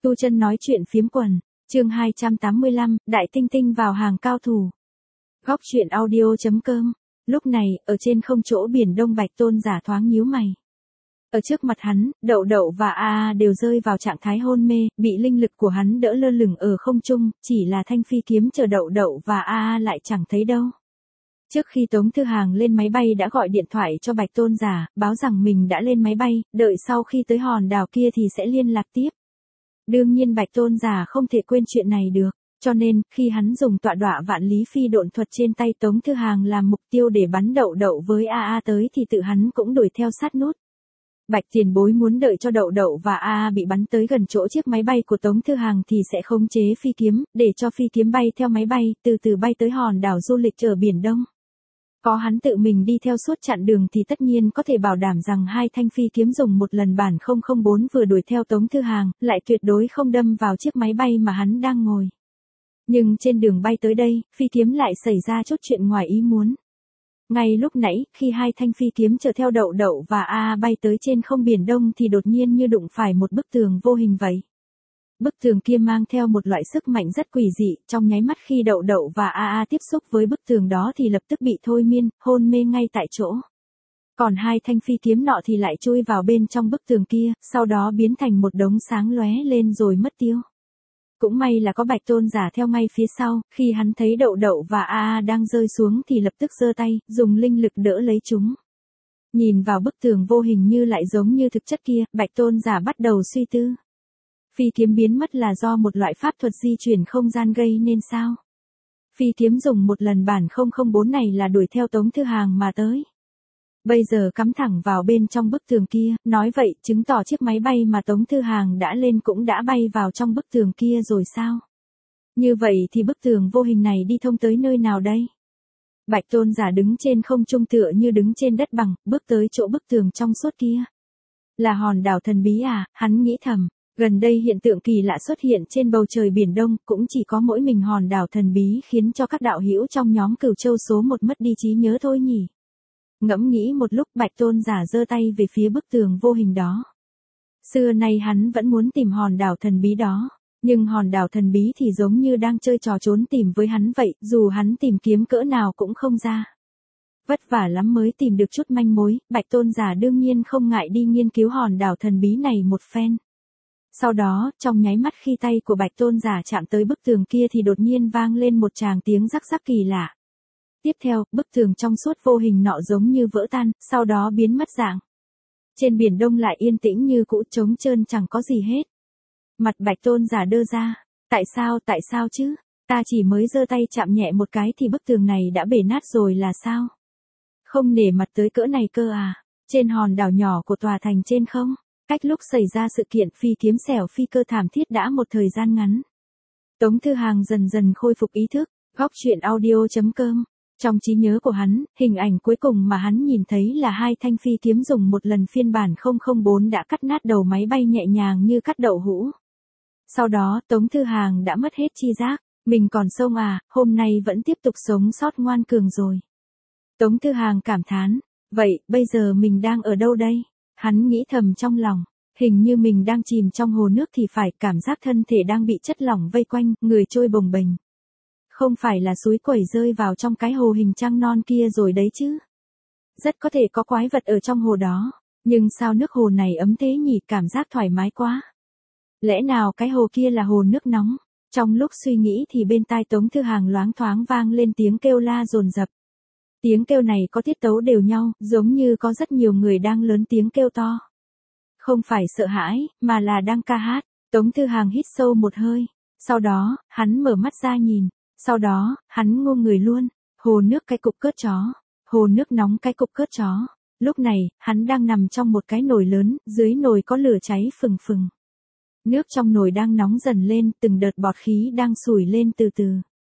Tu Chân nói chuyện phiếm quần, chương 285, Đại Tinh Tinh vào hàng cao thủ. Góc truyện audio.com. Lúc này, ở trên không chỗ biển Đông Bạch Tôn giả thoáng nhíu mày. Ở trước mặt hắn, Đậu Đậu và A đều rơi vào trạng thái hôn mê, bị linh lực của hắn đỡ lơ lửng ở không trung, chỉ là thanh phi kiếm chờ Đậu Đậu và A lại chẳng thấy đâu. Trước khi Tống Thư Hàng lên máy bay đã gọi điện thoại cho Bạch Tôn giả, báo rằng mình đã lên máy bay, đợi sau khi tới hòn đảo kia thì sẽ liên lạc tiếp. Đương nhiên Bạch Tôn giả không thể quên chuyện này được, cho nên, khi hắn dùng tọa đọa vạn lý phi độn thuật trên tay Tống Thư Hàng làm mục tiêu để bắn Đậu Đậu với A tới thì tự hắn cũng đuổi theo sát nút. Bạch tiền bối muốn đợi cho Đậu Đậu và A bị bắn tới gần chỗ chiếc máy bay của Tống Thư Hàng thì sẽ khống chế phi kiếm, để cho phi kiếm bay theo máy bay, từ từ bay tới hòn đảo du lịch ở Biển Đông. Có hắn tự mình đi theo suốt chặng đường thì tất nhiên có thể bảo đảm rằng hai thanh phi kiếm dùng một lần bản 004 vừa đuổi theo Tống Thư Hàng, lại tuyệt đối không đâm vào chiếc máy bay mà hắn đang ngồi. Nhưng trên đường bay tới đây, phi kiếm lại xảy ra chút chuyện ngoài ý muốn. Ngay lúc nãy, khi hai thanh phi kiếm chở theo Đậu Đậu và A bay tới trên không Biển Đông thì đột nhiên như đụng phải một bức tường vô hình vậy. Bức tường kia mang theo một loại sức mạnh rất quỷ dị, trong nháy mắt khi Đậu Đậu và A tiếp xúc với bức tường đó thì lập tức bị thôi miên, hôn mê ngay tại chỗ. Còn hai thanh phi kiếm nọ thì lại chui vào bên trong bức tường kia, sau đó biến thành một đống sáng lóe lên rồi mất tiêu. Cũng may là có Bạch Tôn giả theo ngay phía sau, khi hắn thấy Đậu Đậu và A đang rơi xuống thì lập tức giơ tay, dùng linh lực đỡ lấy chúng. Nhìn vào bức tường vô hình như lại giống như thực chất kia, Bạch Tôn giả bắt đầu suy tư. Phi kiếm biến mất là do một loại pháp thuật di chuyển không gian gây nên sao? Phi kiếm dùng một lần bản 004 này là đuổi theo Tống Thư Hàng mà tới. Bây giờ cắm thẳng vào bên trong bức tường kia, nói vậy chứng tỏ chiếc máy bay mà Tống Thư Hàng đã lên cũng đã bay vào trong bức tường kia rồi sao? Như vậy thì bức tường vô hình này đi thông tới nơi nào đây? Bạch Tôn giả đứng trên không trung tựa như đứng trên đất bằng, bước tới chỗ bức tường trong suốt kia. Là hòn đảo thần bí à, hắn nghĩ thầm. Gần đây hiện tượng kỳ lạ xuất hiện trên bầu trời Biển Đông, cũng chỉ có mỗi mình hòn đảo thần bí khiến cho các đạo hữu trong nhóm Cửu Châu số 1 mất đi trí nhớ thôi nhỉ. Ngẫm nghĩ một lúc Bạch Tôn giả giơ tay về phía bức tường vô hình đó. Xưa nay hắn vẫn muốn tìm hòn đảo thần bí đó, nhưng hòn đảo thần bí thì giống như đang chơi trò trốn tìm với hắn vậy, dù hắn tìm kiếm cỡ nào cũng không ra. Vất vả lắm mới tìm được chút manh mối, Bạch Tôn giả đương nhiên không ngại đi nghiên cứu hòn đảo thần bí này một phen. Sau đó, trong nháy mắt khi tay của Bạch Tôn giả chạm tới bức tường kia thì đột nhiên vang lên một tràng tiếng rắc rắc kỳ lạ. Tiếp theo, bức tường trong suốt vô hình nọ giống như vỡ tan, sau đó biến mất dạng. Trên Biển Đông lại yên tĩnh như cũ, trống trơn chẳng có gì hết. Mặt Bạch Tôn giả đơ ra. Tại sao chứ? Ta chỉ mới giơ tay chạm nhẹ một cái thì bức tường này đã bể nát rồi là sao? Không nể mặt tới cỡ này cơ à? Trên hòn đảo nhỏ của tòa thành trên không? Cách lúc xảy ra sự kiện phi kiếm xẻo phi cơ thảm thiết đã một thời gian ngắn. Tống Thư Hàng dần dần khôi phục ý thức, góc truyện audio.com. Trong trí nhớ của hắn, hình ảnh cuối cùng mà hắn nhìn thấy là hai thanh phi kiếm dùng một lần phiên bản 004 đã cắt nát đầu máy bay nhẹ nhàng như cắt đậu hũ. Sau đó, Tống Thư Hàng đã mất hết tri giác, mình còn sống à, hôm nay vẫn tiếp tục sống sót ngoan cường rồi. Tống Thư Hàng cảm thán, vậy, bây giờ mình đang ở đâu đây? Hắn nghĩ thầm trong lòng, hình như mình đang chìm trong hồ nước thì phải, cảm giác thân thể đang bị chất lỏng vây quanh, người trôi bồng bềnh. Không phải là suối quẩy rơi vào trong cái hồ hình trăng non kia rồi đấy chứ. Rất có thể có quái vật ở trong hồ đó, nhưng sao nước hồ này ấm thế nhỉ, cảm giác thoải mái quá. Lẽ nào cái hồ kia là hồ nước nóng? Trong lúc suy nghĩ thì bên tai Tống Thư Hàng loáng thoáng vang lên tiếng kêu la dồn dập. Tiếng kêu này có tiết tấu đều nhau, giống như có rất nhiều người đang lớn tiếng kêu to. Không phải sợ hãi, mà là đang ca hát. Tống Thư Hàng hít sâu một hơi. Sau đó, hắn mở mắt ra nhìn. Sau đó, hắn ngu người luôn. Hồ nước cái cục cớt chó. Hồ nước nóng cái cục cớt chó. Lúc này, hắn đang nằm trong một cái nồi lớn, dưới nồi có lửa cháy phừng phừng. Nước trong nồi đang nóng dần lên, từng đợt bọt khí đang sủi lên từ từ.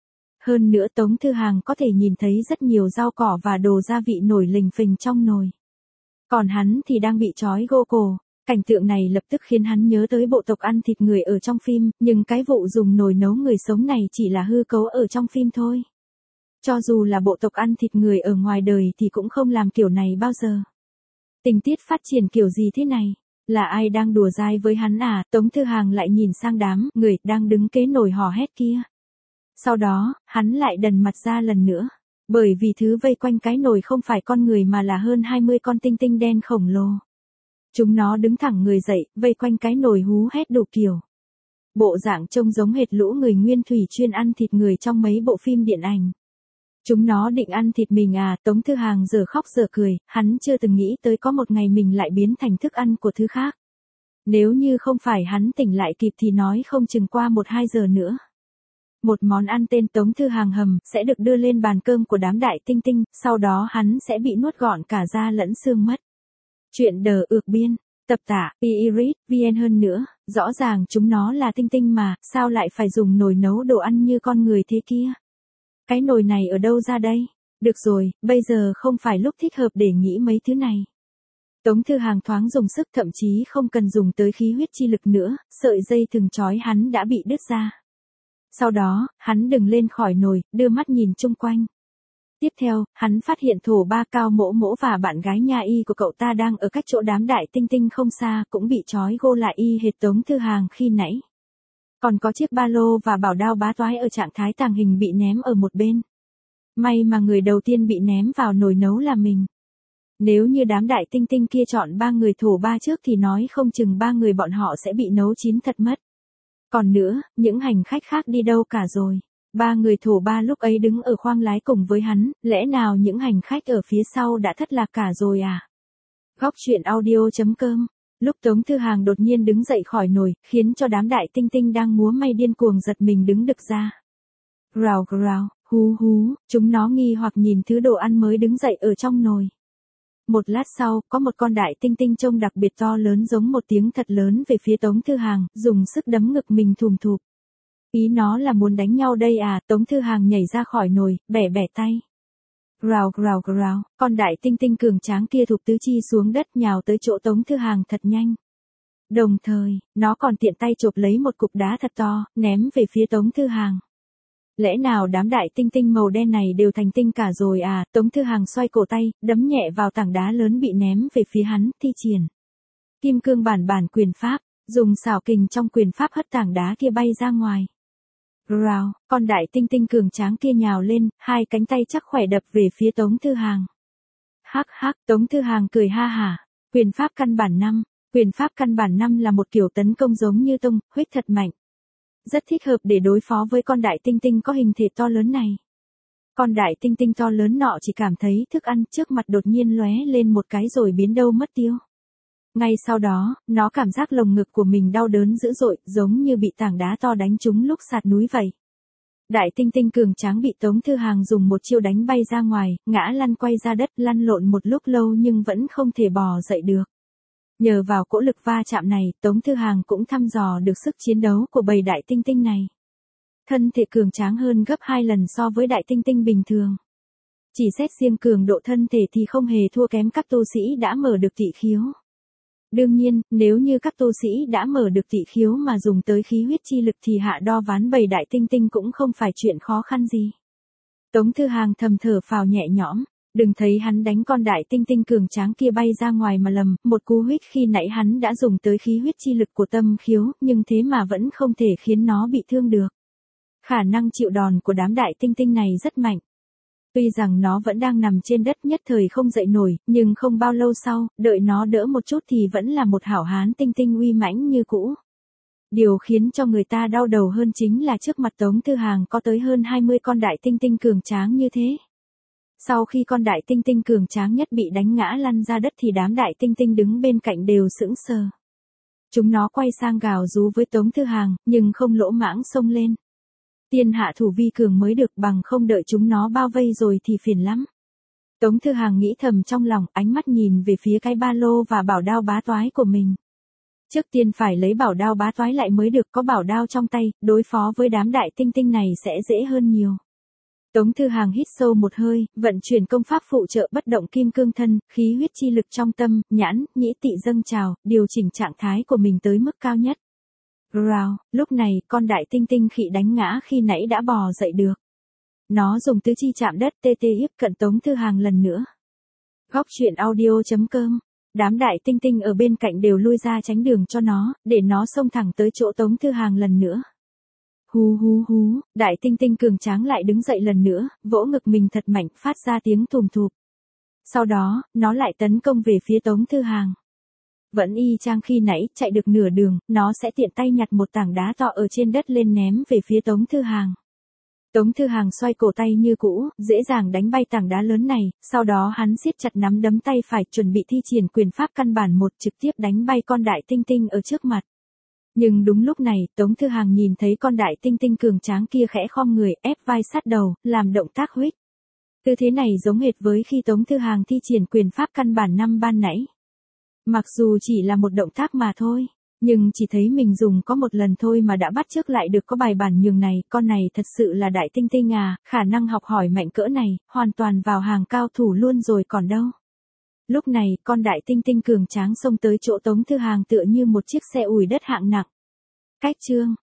Hơn nữa Tống Thư Hàng có thể nhìn thấy rất nhiều rau cỏ và đồ gia vị nổi lình phình trong nồi. Còn hắn thì đang bị trói gô cổ. Cảnh tượng này lập tức khiến hắn nhớ tới bộ tộc ăn thịt người ở trong phim, nhưng cái vụ dùng nồi nấu người sống này chỉ là hư cấu ở trong phim thôi. Cho dù là bộ tộc ăn thịt người ở ngoài đời thì cũng không làm kiểu này bao giờ. Tình tiết phát triển kiểu gì thế này? Là ai đang đùa dai với hắn à? Tống Thư Hàng lại nhìn sang đám người đang đứng kế nồi hò hét kia. Sau đó, hắn lại đần mặt ra lần nữa. Bởi vì thứ vây quanh cái nồi không phải con người mà là hơn 20 con tinh tinh đen khổng lồ. Chúng nó đứng thẳng người dậy, vây quanh cái nồi hú hét đủ kiểu. Bộ dạng trông giống hệt lũ người nguyên thủy chuyên ăn thịt người trong mấy bộ phim điện ảnh. Chúng nó định ăn thịt mình à? Tống Thư Hàng giờ khóc giờ cười, hắn chưa từng nghĩ tới có một ngày mình lại biến thành thức ăn của thứ khác. Nếu như không phải hắn tỉnh lại kịp thì nói không chừng qua 1-2 giờ nữa. Một món ăn tên Tống Thư Hàng hầm sẽ được đưa lên bàn cơm của đám đại tinh tinh, sau đó hắn sẽ bị nuốt gọn cả da lẫn xương mất. Chuyện đờ ược biên, tập tả, Iris, VN hơn nữa, rõ ràng chúng nó là tinh tinh mà, sao lại phải dùng nồi nấu đồ ăn như con người thế kia? Cái nồi này ở đâu ra đây? Được rồi, bây giờ không phải lúc thích hợp để nghĩ mấy thứ này. Tống Thư Hàng thoáng dùng sức, thậm chí không cần dùng tới khí huyết chi lực nữa, sợi dây thừng trói hắn đã bị đứt ra. Sau đó, hắn đứng lên khỏi nồi, đưa mắt nhìn chung quanh. Tiếp theo, hắn phát hiện Thổ Ba Cao Mỗ Mỗ và bạn gái nha y của cậu ta đang ở cách chỗ đám đại tinh tinh không xa, cũng bị trói gô lại y hệt Tống Thư Hàng khi nãy. Còn có chiếc ba lô và bảo đao bá toái ở trạng thái tàng hình bị ném ở một bên. May mà người đầu tiên bị ném vào nồi nấu là mình. Nếu như đám đại tinh tinh kia chọn 3 người Thổ Ba trước thì nói không chừng 3 người bọn họ sẽ bị nấu chín thật mất. Còn nữa, những hành khách khác đi đâu cả rồi? 3 người Thổ Ba lúc ấy đứng ở khoang lái cùng với hắn, lẽ nào những hành khách ở phía sau đã thất lạc cả rồi à? Góc truyện audio.com. Lúc Tống Thư Hàng đột nhiên đứng dậy khỏi nồi, khiến cho đám đại tinh tinh đang múa may điên cuồng giật mình đứng đực ra. Rào rào, hú hú, chúng nó nghi hoặc nhìn thứ đồ ăn mới đứng dậy ở trong nồi. Một lát sau, có một con đại tinh tinh trông đặc biệt to lớn giống một tiếng thật lớn về phía Tống Thư Hàng, dùng sức đấm ngực mình thùm thụp. Ý nó là muốn đánh nhau đây à? Tống Thư Hàng nhảy ra khỏi nồi, bẻ bẻ tay. Rào rào rào, con đại tinh tinh cường tráng kia thụp tứ chi xuống đất nhào tới chỗ Tống Thư Hàng thật nhanh. Đồng thời, nó còn tiện tay chộp lấy một cục đá thật to, ném về phía Tống Thư Hàng. Lẽ nào đám đại tinh tinh màu đen này đều thành tinh cả rồi à? Tống Thư Hàng xoay cổ tay, đấm nhẹ vào tảng đá lớn bị ném về phía hắn, thi triển kim cương bản quyền pháp, dùng xảo kình trong quyền pháp hất tảng đá kia bay ra ngoài. Rào, con đại tinh tinh cường tráng kia nhào lên, hai cánh tay chắc khỏe đập về phía Tống Thư Hàng. Hắc hắc, Tống Thư Hàng cười ha hả. Quyền pháp căn bản 5. Quyền pháp căn bản 5 là một kiểu tấn công giống như tông, huyết thật mạnh. Rất thích hợp để đối phó với con đại tinh tinh có hình thể to lớn này. Con đại tinh tinh to lớn nọ chỉ cảm thấy thức ăn trước mặt đột nhiên lóe lên một cái rồi biến đâu mất tiêu. Ngay sau đó, nó cảm giác lồng ngực của mình đau đớn dữ dội, giống như bị tảng đá to đánh trúng lúc sạt núi vậy. Đại tinh tinh cường tráng bị Tống Thư Hàng dùng một chiêu đánh bay ra ngoài, ngã lăn quay ra đất, lăn lộn một lúc lâu nhưng vẫn không thể bò dậy được. Nhờ vào cỗ lực va chạm này, Tống Thư Hàng cũng thăm dò được sức chiến đấu của bầy đại tinh tinh này. Thân thể cường tráng hơn gấp 2 lần so với đại tinh tinh bình thường. Chỉ xét riêng cường độ thân thể thì không hề thua kém các tu sĩ đã mở được tị khiếu. Đương nhiên, nếu như các tu sĩ đã mở được tị khiếu mà dùng tới khí huyết chi lực thì hạ đo ván bầy đại tinh tinh cũng không phải chuyện khó khăn gì. Tống Thư Hàng thầm thở phào nhẹ nhõm, đừng thấy hắn đánh con đại tinh tinh cường tráng kia bay ra ngoài mà lầm, một cú huyết khi nãy hắn đã dùng tới khí huyết chi lực của tâm khiếu, nhưng thế mà vẫn không thể khiến nó bị thương được. Khả năng chịu đòn của đám đại tinh tinh này rất mạnh. Tuy rằng nó vẫn đang nằm trên đất nhất thời không dậy nổi, nhưng không bao lâu sau, đợi nó đỡ một chút thì vẫn là một hảo hán tinh tinh uy mãnh như cũ. Điều khiến cho người ta đau đầu hơn chính là trước mặt Tống Thư Hàng có tới hơn 20 con đại tinh tinh cường tráng như thế. Sau khi con đại tinh tinh cường tráng nhất bị đánh ngã lăn ra đất thì đám đại tinh tinh đứng bên cạnh đều sững sờ. Chúng nó quay sang gào rú với Tống Thư Hàng, nhưng không lỗ mãng xông lên. Tiên hạ thủ vi cường mới được, bằng không đợi chúng nó bao vây rồi thì phiền lắm. Tống Thư Hàng nghĩ thầm trong lòng, ánh mắt nhìn về phía cái ba lô và bảo đao bá toái của mình. Trước tiên phải lấy bảo đao bá toái lại mới được, có bảo đao trong tay, đối phó với đám đại tinh tinh này sẽ dễ hơn nhiều. Tống Thư Hàng hít sâu một hơi, vận chuyển công pháp phụ trợ bất động kim cương thân, khí huyết chi lực trong tâm, nhãn, nhĩ tị dâng trào, điều chỉnh trạng thái của mình tới mức cao nhất. Rào, lúc này, con đại tinh tinh khị đánh ngã khi nãy đã bò dậy được. Nó dùng tứ chi chạm đất tê tê hiếp cận Tống Thư Hàng lần nữa. Góc truyện audio.com Đám đại tinh tinh ở bên cạnh đều lui ra tránh đường cho nó, để nó xông thẳng tới chỗ Tống Thư Hàng lần nữa. Hú hú hú, đại tinh tinh cường tráng lại đứng dậy lần nữa, vỗ ngực mình thật mạnh, phát ra tiếng thùm thụp. Sau đó, nó lại tấn công về phía Tống Thư Hàng. Vẫn y chang khi nãy, chạy được nửa đường, nó sẽ tiện tay nhặt một tảng đá to ở trên đất lên ném về phía Tống Thư Hàng. Tống Thư Hàng xoay cổ tay như cũ, dễ dàng đánh bay tảng đá lớn này, sau đó hắn siết chặt nắm đấm tay phải chuẩn bị thi triển quyền pháp căn bản một trực tiếp đánh bay con đại tinh tinh ở trước mặt. Nhưng đúng lúc này, Tống Thư Hàng nhìn thấy con đại tinh tinh cường tráng kia khẽ khom người, ép vai sát đầu, làm động tác huých. Tư thế này giống hệt với khi Tống Thư Hàng thi triển quyền pháp căn bản năm ban nãy. Mặc dù chỉ là một động tác mà thôi, nhưng chỉ thấy mình dùng có một lần thôi mà đã bắt chước lại được có bài bản nhường này, con này thật sự là đại tinh tinh à, khả năng học hỏi mạnh cỡ này, hoàn toàn vào hàng cao thủ luôn rồi còn đâu. Lúc này, con đại tinh tinh cường tráng xông tới chỗ Tống Thư Hàng tựa như một chiếc xe ủi đất hạng nặng. Cách chương